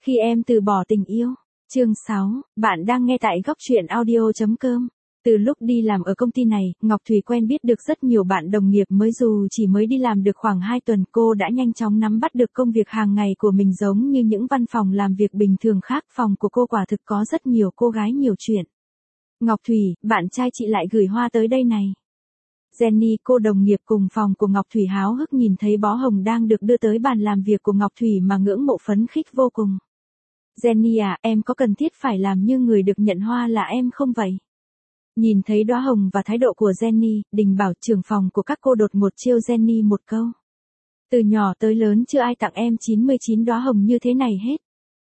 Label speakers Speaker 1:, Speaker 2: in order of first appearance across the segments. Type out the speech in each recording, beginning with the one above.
Speaker 1: Khi em từ bỏ tình yêu. Chương 6, bạn đang nghe tại góc truyện audio.com. Từ lúc đi làm ở công ty này, Ngọc Thủy quen biết được rất nhiều bạn đồng nghiệp mới, dù chỉ mới đi làm được khoảng 2 tuần, cô đã nhanh chóng nắm bắt được công việc hàng ngày của mình, giống như những văn phòng làm việc bình thường khác. Phòng của cô quả thực có rất nhiều cô gái nhiều chuyện. Ngọc Thủy, bạn trai chị lại gửi hoa tới đây này. Jenny, cô đồng nghiệp cùng phòng của Ngọc Thủy, háo hức nhìn thấy bó hồng đang được đưa tới bàn làm việc của Ngọc Thủy mà ngưỡng mộ phấn khích vô cùng. Jenny à, em có cần thiết phải làm như người được nhận hoa là em không vậy? Nhìn thấy đóa hồng và thái độ của Jenny, Đình Bảo, trưởng phòng của các cô, đột ngột trêu Jenny một câu. Từ nhỏ tới lớn chưa ai tặng em 99 đóa hồng như thế này hết.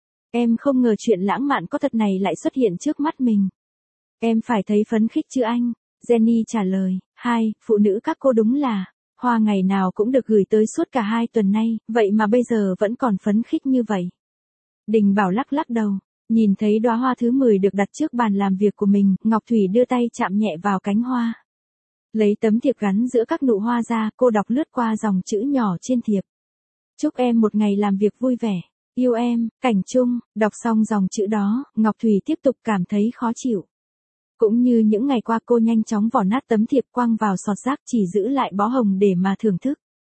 Speaker 1: Em không ngờ chuyện lãng mạn có thật này lại xuất hiện trước mắt mình. Em phải thấy phấn khích chứ anh? Jenny trả lời, phụ nữ các cô đúng là, hoa ngày nào cũng được gửi tới suốt cả 2 tuần nay, vậy mà bây giờ vẫn còn phấn khích như vậy. Đình Bảo lắc lắc đầu, nhìn thấy đóa hoa thứ 10 được đặt trước bàn làm việc của mình, Ngọc Thủy đưa tay chạm nhẹ vào cánh hoa. Lấy tấm thiệp gắn giữa các nụ hoa ra, cô đọc lướt qua dòng chữ nhỏ trên thiệp. Chúc em một ngày làm việc vui vẻ, yêu em, Cảnh Trung. Đọc xong dòng chữ đó, Ngọc Thủy tiếp tục cảm thấy khó chịu. Cũng như những ngày qua, cô nhanh chóng vỏ nát tấm thiệp quăng vào sọt rác, chỉ giữ lại bó hồng để mà thưởng thức.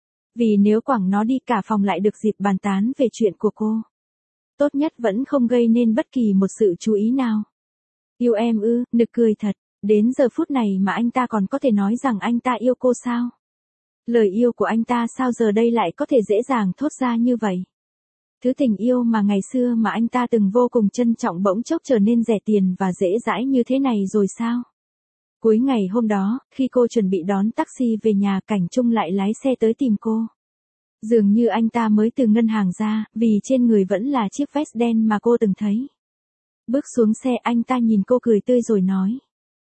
Speaker 1: Vì nếu quẳng nó đi, cả phòng lại được dịp bàn tán về chuyện của cô. Tốt nhất vẫn không gây nên bất kỳ một sự chú ý nào. Yêu em ư? Nực cười thật. Đến giờ phút này mà anh ta còn có thể nói rằng anh ta yêu cô sao? Lời yêu của anh ta sao giờ đây lại có thể dễ dàng thốt ra như vậy? Thứ tình yêu mà ngày xưa mà anh ta từng vô cùng trân trọng bỗng chốc trở nên rẻ tiền và dễ dãi như thế này rồi sao? Cuối ngày hôm đó, khi cô chuẩn bị đón taxi về nhà, Cảnh Trung lại lái xe tới tìm cô. Dường như anh ta mới từ ngân hàng ra, vì trên người vẫn là chiếc vest đen mà cô từng thấy. Bước xuống xe, anh ta nhìn cô cười tươi rồi nói.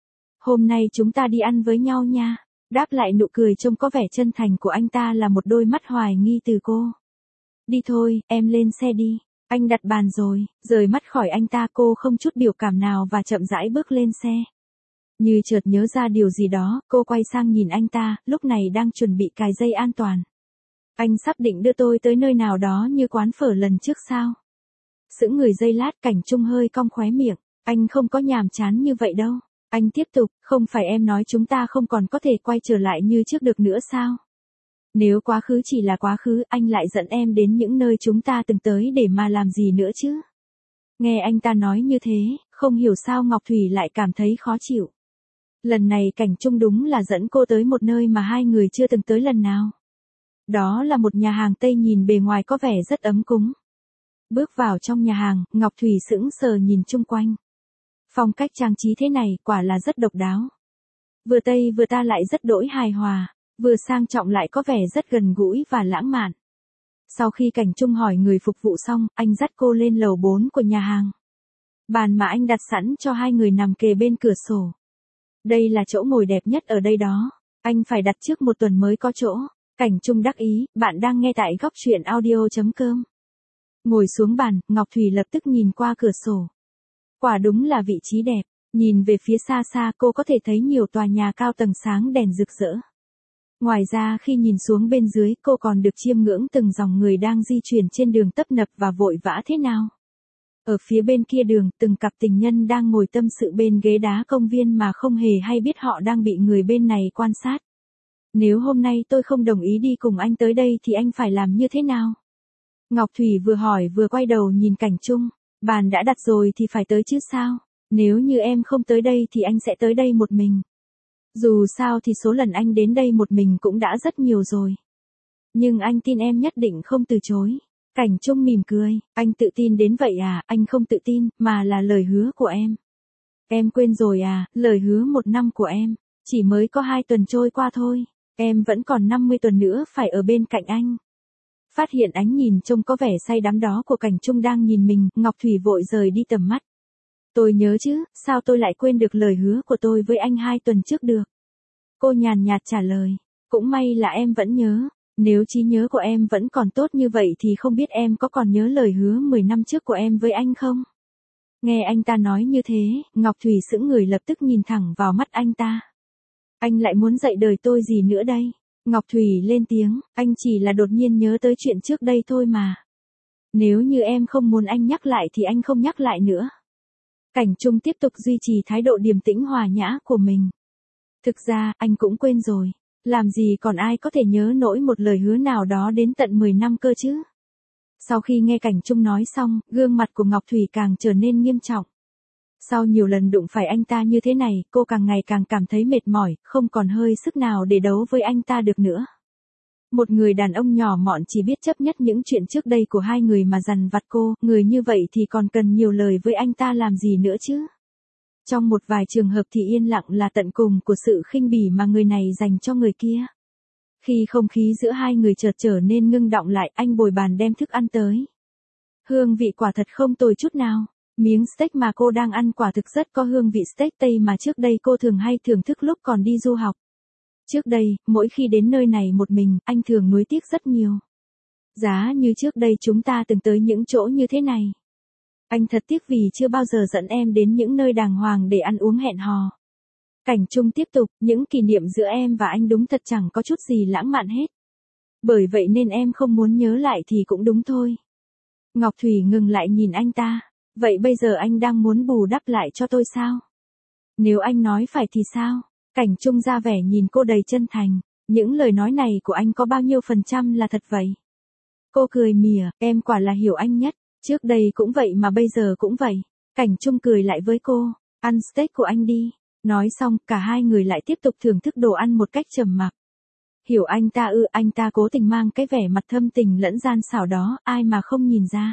Speaker 1: Hôm nay chúng ta đi ăn với nhau nha. Đáp lại nụ cười trông có vẻ chân thành của anh ta là một đôi mắt hoài nghi từ cô. Đi thôi, em lên xe đi. Anh đặt bàn rồi. Rời mắt khỏi anh ta, cô không chút biểu cảm nào và chậm rãi bước lên xe. Như chợt nhớ ra điều gì đó, cô quay sang nhìn anh ta, lúc này đang chuẩn bị cài dây an toàn. Anh sắp định đưa tôi tới nơi nào đó như quán phở lần trước sao? Sững người giây lát, Cảnh Trung hơi cong khóe miệng. Anh không có nhàm chán như vậy đâu. Anh tiếp tục, không phải em nói chúng ta không còn có thể quay trở lại như trước được nữa sao? Nếu quá khứ chỉ là quá khứ, anh lại dẫn em đến những nơi chúng ta từng tới để mà làm gì nữa chứ? Nghe anh ta nói như thế, không hiểu sao Ngọc Thủy lại cảm thấy khó chịu. Lần này Cảnh Trung đúng là dẫn cô tới một nơi mà hai người chưa từng tới lần nào. Đó là một nhà hàng Tây, nhìn bề ngoài có vẻ rất ấm cúng. Bước vào trong nhà hàng, Ngọc Thủy sững sờ nhìn chung quanh. Phong cách trang trí thế này quả là rất độc đáo. Vừa Tây vừa ta lại rất đỗi hài hòa, vừa sang trọng lại có vẻ rất gần gũi và lãng mạn. Sau khi Cảnh Trung hỏi người phục vụ xong, anh dắt cô lên lầu 4 của nhà hàng. Bàn mà anh đặt sẵn cho hai người nằm kề bên cửa sổ. Đây là chỗ ngồi đẹp nhất ở đây đó. Anh phải đặt trước 1 tuần mới có chỗ. Cảnh Trung đắc ý, bạn đang nghe tại góc truyện audio.com. Ngồi xuống bàn, Ngọc Thủy lập tức nhìn qua cửa sổ. Quả đúng là vị trí đẹp. Nhìn về phía xa xa, cô có thể thấy nhiều tòa nhà cao tầng sáng đèn rực rỡ. Ngoài ra khi nhìn xuống bên dưới, cô còn được chiêm ngưỡng từng dòng người đang di chuyển trên đường tấp nập và vội vã thế nào. Ở phía bên kia đường, từng cặp tình nhân đang ngồi tâm sự bên ghế đá công viên mà không hề hay biết họ đang bị người bên này quan sát. Nếu hôm nay tôi không đồng ý đi cùng anh tới đây thì anh phải làm như thế nào? Ngọc Thủy vừa hỏi vừa quay đầu nhìn Cảnh Trung. Bàn đã đặt rồi thì phải tới chứ sao? Nếu như em không tới đây thì anh sẽ tới đây một mình. Dù sao thì số lần anh đến đây một mình cũng đã rất nhiều rồi. Nhưng anh tin em nhất định không từ chối. Cảnh Trung mỉm cười. Anh tự tin đến vậy à? Anh không tự tin, mà là lời hứa của em. Em quên rồi à, lời hứa 1 năm của em. Chỉ mới có 2 tuần trôi qua thôi. Em vẫn còn 50 tuần nữa phải ở bên cạnh anh. Phát hiện ánh nhìn trông có vẻ say đắm đó của Cảnh Trung đang nhìn mình, Ngọc Thủy vội rời đi tầm mắt. Tôi nhớ chứ, sao tôi lại quên được lời hứa của tôi với anh 2 tuần trước được? Cô nhàn nhạt trả lời. Cũng may là em vẫn nhớ. Nếu trí nhớ của em vẫn còn tốt như vậy thì không biết em có còn nhớ lời hứa 10 năm trước của em với anh không? Nghe anh ta nói như thế, Ngọc Thủy sững người, lập tức nhìn thẳng vào mắt anh ta. Anh lại muốn dạy đời tôi gì nữa đây? Ngọc Thủy lên tiếng, anh chỉ là đột nhiên nhớ tới chuyện trước đây thôi mà. Nếu như em không muốn anh nhắc lại thì anh không nhắc lại nữa. Cảnh Trung tiếp tục duy trì thái độ điềm tĩnh hòa nhã của mình. Thực ra, anh cũng quên rồi. Làm gì còn ai có thể nhớ nổi một lời hứa nào đó đến tận 10 năm cơ chứ. Sau khi nghe Cảnh Trung nói xong, gương mặt của Ngọc Thủy càng trở nên nghiêm trọng. Sau nhiều lần đụng phải anh ta như thế này, cô càng ngày càng cảm thấy mệt mỏi, không còn hơi sức nào để đấu với anh ta được nữa. Một người đàn ông nhỏ mọn chỉ biết chấp nhất những chuyện trước đây của hai người mà dằn vặt cô, người như vậy thì còn cần nhiều lời với anh ta làm gì nữa chứ. Trong một vài trường hợp thì yên lặng là tận cùng của sự khinh bỉ mà người này dành cho người kia. Khi không khí giữa hai người chợt trở nên ngưng đọng lại, anh bồi bàn đem thức ăn tới. Hương vị quả thật không tồi chút nào. Miếng steak mà cô đang ăn quả thực rất có hương vị steak Tây mà trước đây cô thường hay thưởng thức lúc còn đi du học. Trước đây, mỗi khi đến nơi này một mình, anh thường nuối tiếc rất nhiều. Giá như trước đây chúng ta từng tới những chỗ như thế này. Anh thật tiếc vì chưa bao giờ dẫn em đến những nơi đàng hoàng để ăn uống hẹn hò. Cảnh Trung tiếp tục, những kỷ niệm giữa em và anh đúng thật chẳng có chút gì lãng mạn hết. Bởi vậy nên em không muốn nhớ lại thì cũng đúng thôi. Ngọc Thủy ngừng lại nhìn anh ta. Vậy bây giờ anh đang muốn bù đắp lại cho tôi sao? Nếu anh nói phải thì sao? Cảnh Trung ra vẻ nhìn cô đầy chân thành. Những lời nói này của anh có bao nhiêu % là thật vậy? Cô cười mỉa, em quả là hiểu anh nhất. Trước đây cũng vậy mà bây giờ cũng vậy. Cảnh Trung cười lại với cô. Ăn steak của anh đi. Nói xong, cả hai người lại tiếp tục thưởng thức đồ ăn một cách trầm mặc. Hiểu anh ta ư, anh ta cố tình mang cái vẻ mặt thâm tình lẫn gian xảo đó, ai mà không nhìn ra.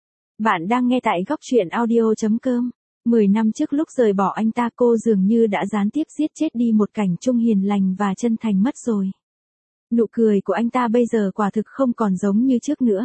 Speaker 1: Bạn đang nghe tại góc truyện audio.com. 10 năm trước lúc rời bỏ anh ta cô dường như đã gián tiếp giết chết đi một Cảnh Trung hiền lành và chân thành mất rồi. Nụ cười của anh ta bây giờ quả thực không còn giống như trước nữa.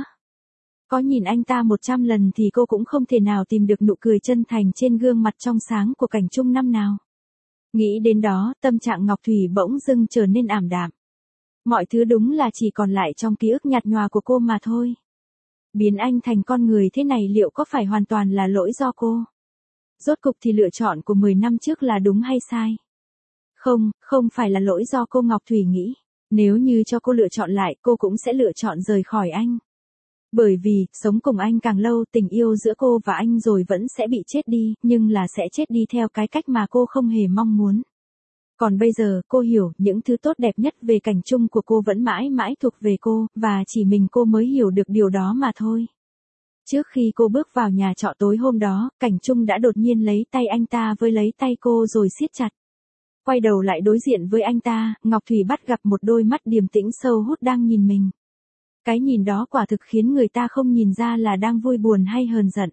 Speaker 1: Có nhìn anh ta 100 lần thì cô cũng không thể nào tìm được nụ cười chân thành trên gương mặt trong sáng của Cảnh Trung năm nào. Nghĩ đến đó, tâm trạng Ngọc Thủy bỗng dưng trở nên ảm đạm. Mọi thứ đúng là chỉ còn lại trong ký ức nhạt nhòa của cô mà thôi. Biến anh thành con người thế này liệu có phải hoàn toàn là lỗi do cô? Rốt cục thì lựa chọn của 10 năm trước là đúng hay sai? Không, không phải là lỗi do cô, Ngọc Thủy nghĩ. Nếu như cho cô lựa chọn lại, cô cũng sẽ lựa chọn rời khỏi anh. Bởi vì, sống cùng anh càng lâu, tình yêu giữa cô và anh rồi vẫn sẽ bị chết đi, nhưng là sẽ chết đi theo cái cách mà cô không hề mong muốn. Còn bây giờ, cô hiểu, những thứ tốt đẹp nhất về Cảnh Trung của cô vẫn mãi mãi thuộc về cô, và chỉ mình cô mới hiểu được điều đó mà thôi. Trước khi cô bước vào nhà trọ tối hôm đó, Cảnh Trung đã đột nhiên lấy tay anh ta với lấy tay cô rồi siết chặt. Quay đầu lại đối diện với anh ta, Ngọc Thủy bắt gặp một đôi mắt điềm tĩnh sâu hút đang nhìn mình. Cái nhìn đó quả thực khiến người ta không nhìn ra là đang vui buồn hay hờn giận.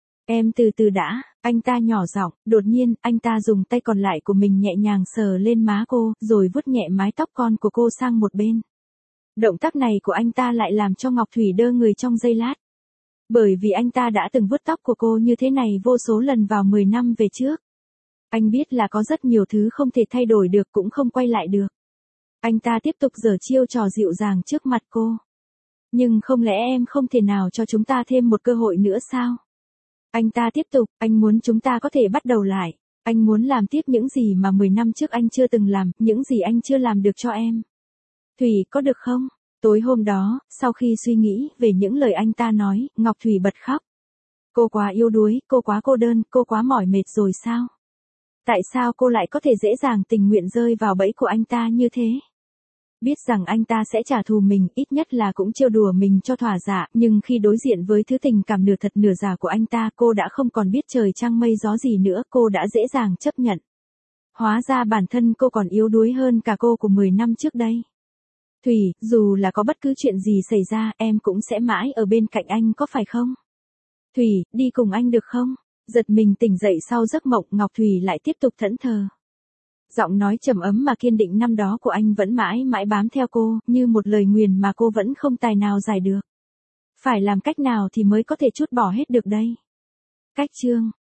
Speaker 1: Em từ từ đã, anh ta nhỏ giọng, đột nhiên, anh ta dùng tay còn lại của mình nhẹ nhàng sờ lên má cô, rồi vuốt nhẹ mái tóc con của cô sang một bên. Động tác này của anh ta lại làm cho Ngọc Thủy đơ người trong giây lát. Bởi vì anh ta đã từng vuốt tóc của cô như thế này vô số lần vào 10 năm về trước. Anh biết là có rất nhiều thứ không thể thay đổi được cũng không quay lại được. Anh ta tiếp tục giở chiêu trò dịu dàng trước mặt cô. Nhưng không lẽ em không thể nào cho chúng ta thêm một cơ hội nữa sao? Anh ta tiếp tục, anh muốn chúng ta có thể bắt đầu lại. Anh muốn làm tiếp những gì mà 10 năm trước anh chưa từng làm, những gì anh chưa làm được cho em. Thủy, có được không? Tối hôm đó, sau khi suy nghĩ về những lời anh ta nói, Ngọc Thủy bật khóc. Cô quá yếu đuối, cô quá cô đơn, cô quá mỏi mệt rồi sao? Tại sao cô lại có thể dễ dàng tình nguyện rơi vào bẫy của anh ta như thế? Biết rằng anh ta sẽ trả thù mình, ít nhất là cũng trêu đùa mình cho thỏa dạ, nhưng khi đối diện với thứ tình cảm nửa thật nửa giả của anh ta, cô đã không còn biết trời trăng mây gió gì nữa, cô đã dễ dàng chấp nhận. Hóa ra bản thân cô còn yếu đuối hơn cả cô của 10 năm trước đây. Thủy, dù là có bất cứ chuyện gì xảy ra, em cũng sẽ mãi ở bên cạnh anh có phải không? Thủy, đi cùng anh được không? Giật mình tỉnh dậy sau giấc mộng, Ngọc Thủy lại tiếp tục thẫn thờ. Giọng nói trầm ấm mà kiên định năm đó của anh vẫn mãi mãi bám theo cô, như một lời nguyền mà cô vẫn không tài nào giải được. Phải làm cách nào thì mới có thể trút bỏ hết được đây? Cách chương